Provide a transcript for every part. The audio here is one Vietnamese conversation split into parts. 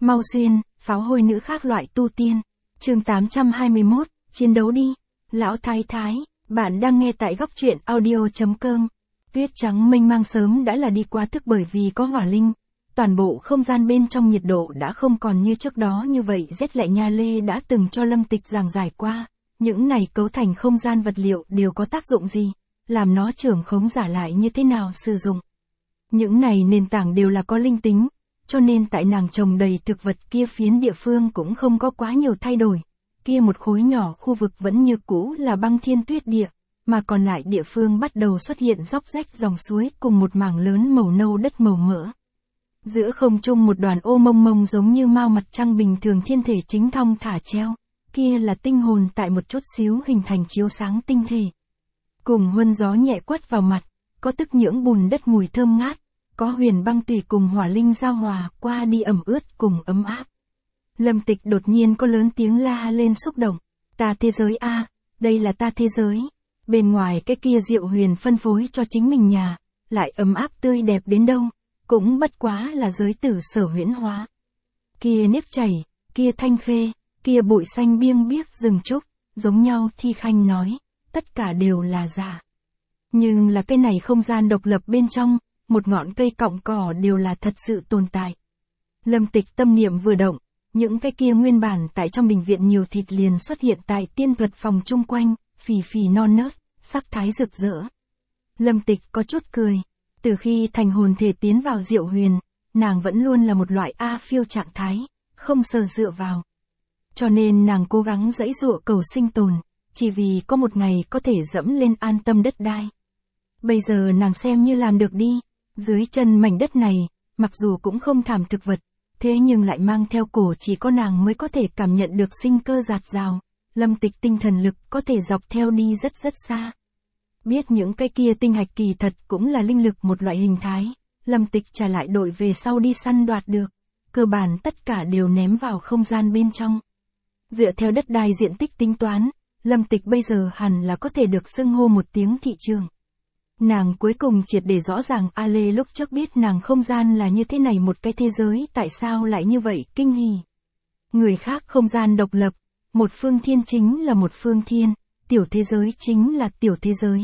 Mau xuyên, pháo hôi nữ khác loại tu tiên. Chương 821, chiến đấu đi. Lão Thái Thái, bạn đang nghe tại góc truyện audio.com. Tuyết trắng mênh mang sớm đã là đi qua thức bởi vì có hỏa linh. Toàn bộ không gian bên trong nhiệt độ đã không còn như trước đó như vậy. Rét lạnh Nha Lê đã từng cho Lâm Tịch giảng giải qua. Những này cấu thành không gian vật liệu đều có tác dụng gì, làm nó trưởng khống giả lại như thế nào sử dụng. Những này nền tảng đều là có linh tính, cho nên tại nàng trồng đầy thực vật kia phiến địa phương cũng không có quá nhiều thay đổi. Kia một khối nhỏ khu vực vẫn như cũ là băng thiên tuyết địa, mà còn lại địa phương bắt đầu xuất hiện róc rách dòng suối cùng một mảng lớn màu nâu đất màu mỡ. Giữa không trung một đoàn ô mông mông giống như mao mặt trăng bình thường thiên thể chính thong thả treo, kia là tinh hồn tại một chút xíu hình thành chiếu sáng tinh thể. Cùng huân gió nhẹ quất vào mặt, có tức nhưỡng bùn đất mùi thơm ngát, có huyền băng tùy cùng hỏa linh giao hòa qua đi ẩm ướt cùng ấm áp. Lâm Tịch đột nhiên có lớn tiếng la lên xúc động, ta thế giới a, đây là ta thế giới. Bên ngoài cái kia Diệu Huyền phân phối cho chính mình nhà, lại ấm áp tươi đẹp đến đâu, cũng bất quá là giới tử sở huyễn hóa. Kia nếp chảy, kia thanh khê, kia bụi xanh biêng biếc rừng trúc, giống nhau Thi Khanh nói, tất cả đều là giả. Nhưng là cái này không gian độc lập bên trong, một ngọn cây cọng cỏ đều là thật sự tồn tại. Lâm Tịch tâm niệm vừa động, những cái kia nguyên bản tại trong đình viện nhiều thịt liền xuất hiện tại tiên thuật phòng chung quanh, phì phì non nớt, sắc thái rực rỡ. Lâm Tịch có chút cười, từ khi thành hồn thể tiến vào Diệu Huyền, nàng vẫn luôn là một loại A phiêu trạng thái, không sờ dựa vào. Cho nên nàng cố gắng giãy giụa cầu sinh tồn, chỉ vì có một ngày có thể dẫm lên an tâm đất đai. Bây giờ nàng xem như làm được đi, dưới chân mảnh đất này, mặc dù cũng không thảm thực vật, thế nhưng lại mang theo cổ chỉ có nàng mới có thể cảm nhận được sinh cơ dạt dào. Lâm Tịch tinh thần lực có thể dọc theo đi rất rất xa. Biết những cái kia tinh hạch kỳ thật cũng là linh lực một loại hình thái, Lâm Tịch trả lại đội về sau đi săn đoạt được, cơ bản tất cả đều ném vào không gian bên trong. Dựa theo đất đai diện tích tính toán, Lâm Tịch bây giờ hẳn là có thể được xưng hô một tiếng thị trường. Nàng cuối cùng triệt để rõ ràng A Lê lúc trước biết nàng không gian là như thế này một cái thế giới tại sao lại như vậy kinh hỉ. Người khác không gian độc lập, một phương thiên chính là một phương thiên, tiểu thế giới chính là tiểu thế giới.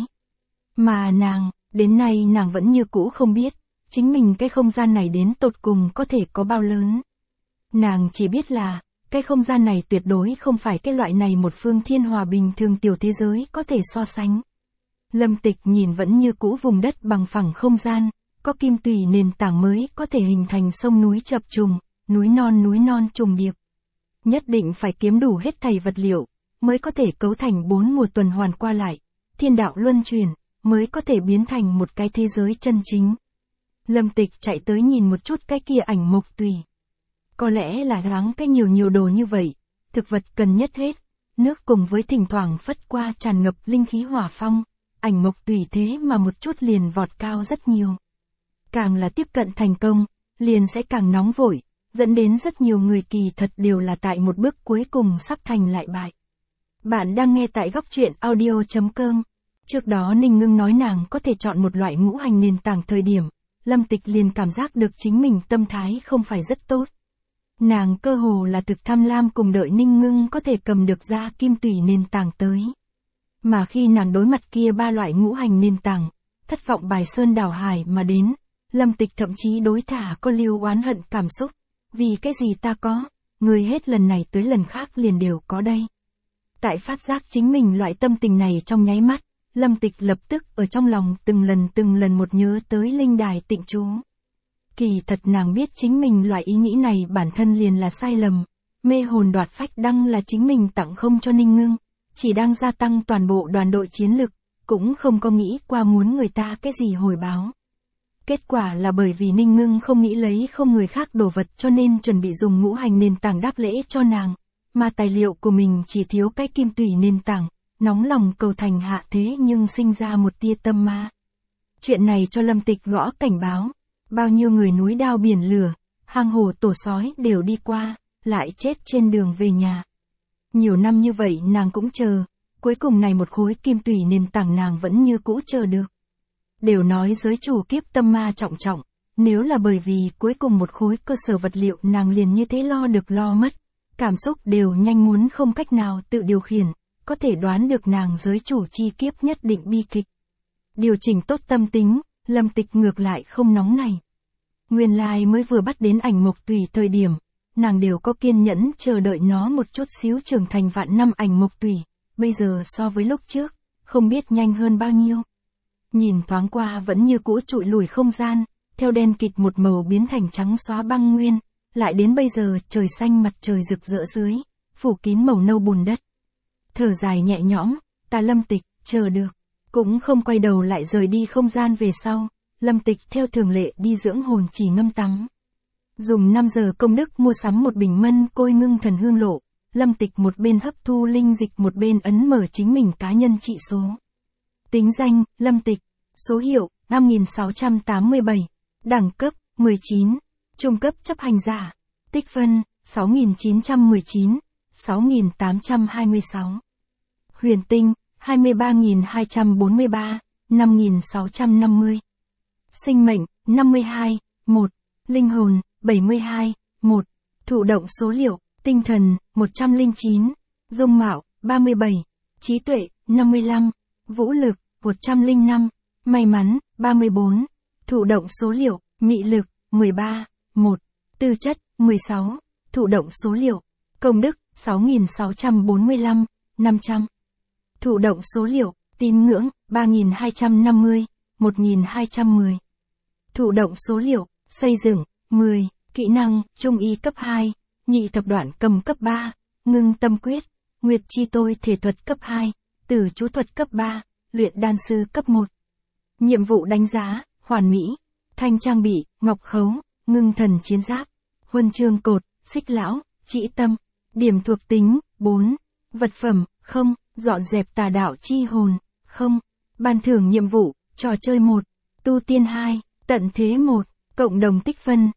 Mà nàng, đến nay nàng vẫn như cũ không biết, chính mình cái không gian này đến tột cùng có thể có bao lớn. Nàng chỉ biết là, cái không gian này tuyệt đối không phải cái loại này một phương thiên hòa bình thường tiểu thế giới có thể so sánh. Lâm Tịch nhìn vẫn như cũ vùng đất bằng phẳng không gian, có kim tùy nền tảng mới có thể hình thành sông núi chập trùng, núi non trùng điệp. Nhất định phải kiếm đủ hết thảy vật liệu, mới có thể cấu thành 4 mùa tuần hoàn qua lại, thiên đạo luân chuyển, mới có thể biến thành một cái thế giới chân chính. Lâm Tịch chạy tới nhìn một chút cái kia ảnh mộc tùy. Có lẽ là gắng cái nhiều đồ như vậy, thực vật cần nhất hết, nước cùng với thỉnh thoảng phất qua tràn ngập linh khí hỏa phong, ảnh mộc tùy thế mà một chút liền vọt cao rất nhiều. Càng là tiếp cận thành công, liền sẽ càng nóng vội, dẫn đến rất nhiều người kỳ thật đều là tại một bước cuối cùng sắp thành lại bại. Bạn đang nghe tại góc truyện audio.com. Trước đó Ninh Ngưng nói nàng có thể chọn một loại ngũ hành nền tảng thời điểm, Lâm Tịch liền cảm giác được chính mình tâm thái không phải rất tốt. Nàng cơ hồ là thực tham lam cùng đợi Ninh Ngưng có thể cầm được ra kim tùy nền tảng tới. Mà khi nàng đối mặt kia ba loại ngũ hành nền tảng, thất vọng bài sơn đảo hải mà đến, Lâm Tịch thậm chí đối thả có lưu oán hận cảm xúc. Vì cái gì ta có, người hết lần này tới lần khác liền đều có đây. Tại phát giác chính mình loại tâm tình này trong nháy mắt, Lâm Tịch lập tức ở trong lòng từng lần một nhớ tới linh đài tịnh chú. Kỳ thật nàng biết chính mình loại ý nghĩ này bản thân liền là sai lầm, mê hồn đoạt phách đăng là chính mình tặng không cho Ninh Ngưng, chỉ đang gia tăng toàn bộ đoàn đội chiến lực, cũng không có nghĩ qua muốn người ta cái gì hồi báo. Kết quả là bởi vì Ninh Ngưng không nghĩ lấy không người khác đồ vật cho nên chuẩn bị dùng ngũ hành nền tảng đáp lễ cho nàng, mà tài liệu của mình chỉ thiếu cái kim tùy nền tảng, nóng lòng cầu thành hạ thế nhưng sinh ra một tia tâm ma. Chuyện này cho Lâm Tịch gõ cảnh báo, bao nhiêu người núi đao biển lửa, hang hổ tổ sói đều đi qua, lại chết trên đường về nhà. Nhiều năm như vậy nàng cũng chờ, cuối cùng này một khối kim tùy nền tảng nàng vẫn như cũ chờ được. Đều nói giới chủ kiếp tâm ma trọng trọng, nếu là bởi vì cuối cùng một khối cơ sở vật liệu nàng liền như thế lo được lo mất, cảm xúc đều nhanh muốn không cách nào tự điều khiển, có thể đoán được nàng giới chủ chi kiếp nhất định bi kịch. Điều chỉnh tốt tâm tính, Lâm Tịch ngược lại không nóng này. Nguyên lai mới vừa bắt đến ảnh mộc tùy thời điểm, nàng đều có kiên nhẫn chờ đợi nó một chút xíu trưởng thành vạn năm ảnh mộc tùy, bây giờ so với lúc trước, không biết nhanh hơn bao nhiêu. Nhìn thoáng qua vẫn như cũ trụi lùi không gian, theo đen kịt một màu biến thành trắng xóa băng nguyên, lại đến bây giờ trời xanh mặt trời rực rỡ dưới, phủ kín màu nâu bùn đất. Thở dài nhẹ nhõm, ta Lâm Tịch, chờ được, cũng không quay đầu lại rời đi không gian về sau, Lâm Tịch theo thường lệ đi dưỡng hồn chỉ ngâm tắm. Dùng 5 giờ công đức mua sắm một bình mân côi ngưng thần hương lộ, Lâm Tịch một bên hấp thu linh dịch một bên ấn mở chính mình cá nhân trị số. Tính danh, Lâm Tịch, số hiệu, 5687, đẳng cấp, 19, trung cấp chấp hành giả, tích phân, 6919, 6826. Huyền tinh, 23243, 5650. Sinh mệnh, 52, 1. Linh hồn, 72, 1. Thụ động số liệu, tinh thần, 109. Dung mạo, 37. Trí tuệ, 55. Vũ lực, 105. May mắn, 34. Thụ động số liệu, mị lực, 13, 1. Tư chất, 16. Thụ động số liệu, công đức, 6645, 500. Thụ động số liệu, tín ngưỡng, 3250, 1210. Thụ động số liệu, xây dựng, 10. Kỹ năng, trung y cấp 2, nhị thập đoạn cầm cấp 3, ngưng tâm quyết, nguyệt chi tôi thể thuật cấp 2, tử chú thuật cấp 3, luyện đan sư cấp 1. Nhiệm vụ đánh giá, hoàn mỹ, thanh trang bị, ngọc khấu, ngưng thần chiến giáp, huân chương cột, xích lão, chỉ tâm. Điểm thuộc tính, 4. Vật phẩm, không. Dọn dẹp tà đạo chi hồn, không. Ban thưởng nhiệm vụ, trò chơi 1. Tu tiên 2, tận thế 1. Cộng đồng tích phân,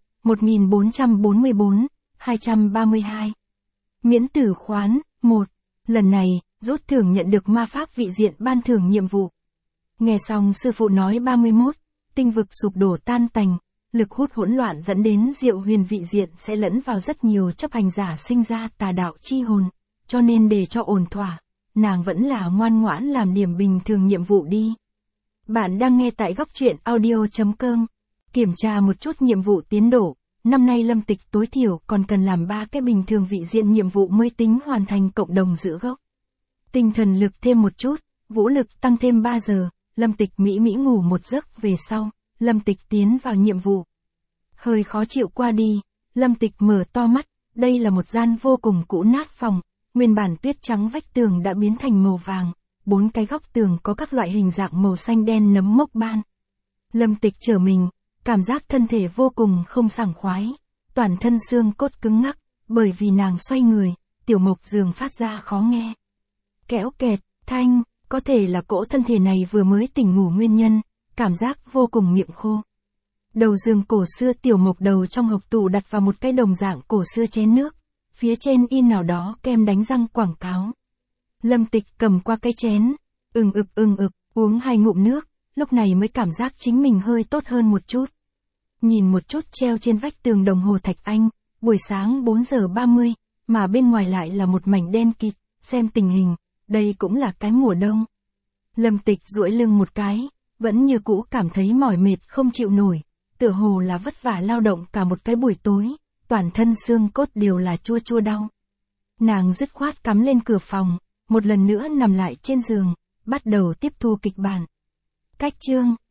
1444, 232. Miễn tử khoán, 1. Lần này, rút thưởng nhận được ma pháp vị diện ban thưởng nhiệm vụ. Nghe xong sư phụ nói 31, tinh vực sụp đổ tan tành, lực hút hỗn loạn dẫn đến diệu huyền vị diện sẽ lẫn vào rất nhiều chấp hành giả sinh ra tà đạo chi hồn, cho nên để cho ổn thỏa, nàng vẫn là ngoan ngoãn làm điểm bình thường nhiệm vụ đi. Bạn đang nghe tại góc truyện audio.com. Kiểm tra một chút nhiệm vụ tiến độ, năm nay Lâm Tịch tối thiểu còn cần làm 3 cái bình thường vị diện nhiệm vụ mới tính hoàn thành cộng đồng giữ gốc. Tinh thần lực thêm một chút, vũ lực tăng thêm 3 giờ, Lâm Tịch mỹ ngủ một giấc về sau, Lâm Tịch tiến vào nhiệm vụ. Hơi khó chịu qua đi, Lâm Tịch mở to mắt, đây là một gian vô cùng cũ nát phòng, nguyên bản tuyết trắng vách tường đã biến thành màu vàng, 4 cái góc tường có các loại hình dạng màu xanh đen nấm mốc ban. Lâm Tịch trở mình, cảm giác thân thể vô cùng không sảng khoái, toàn thân xương cốt cứng ngắc, bởi vì nàng xoay người, tiểu mộc giường phát ra khó nghe. Kéo kẹt, thanh, có thể là cỗ thân thể này vừa mới tỉnh ngủ nguyên nhân, cảm giác vô cùng miệng khô. Đầu giường cổ xưa tiểu mộc đầu trong hộc tủ đặt vào một cái đồng dạng cổ xưa chén nước, phía trên in nào đó kem đánh răng quảng cáo. Lâm Tịch cầm qua cái chén, ừng ực, uống 2 ngụm nước, lúc này mới cảm giác chính mình hơi tốt hơn một chút. Nhìn một chút treo trên vách tường đồng hồ Thạch Anh, buổi sáng 4 giờ 30, mà bên ngoài lại là một mảnh đen kịt, xem tình hình, đây cũng là cái mùa đông. Lâm Tịch duỗi lưng một cái, vẫn như cũ cảm thấy mỏi mệt không chịu nổi, tựa hồ là vất vả lao động cả một cái buổi tối, toàn thân xương cốt đều là chua đau. Nàng dứt khoát cắm lên cửa phòng, một lần nữa nằm lại trên giường, bắt đầu tiếp thu kịch bản. Cách chương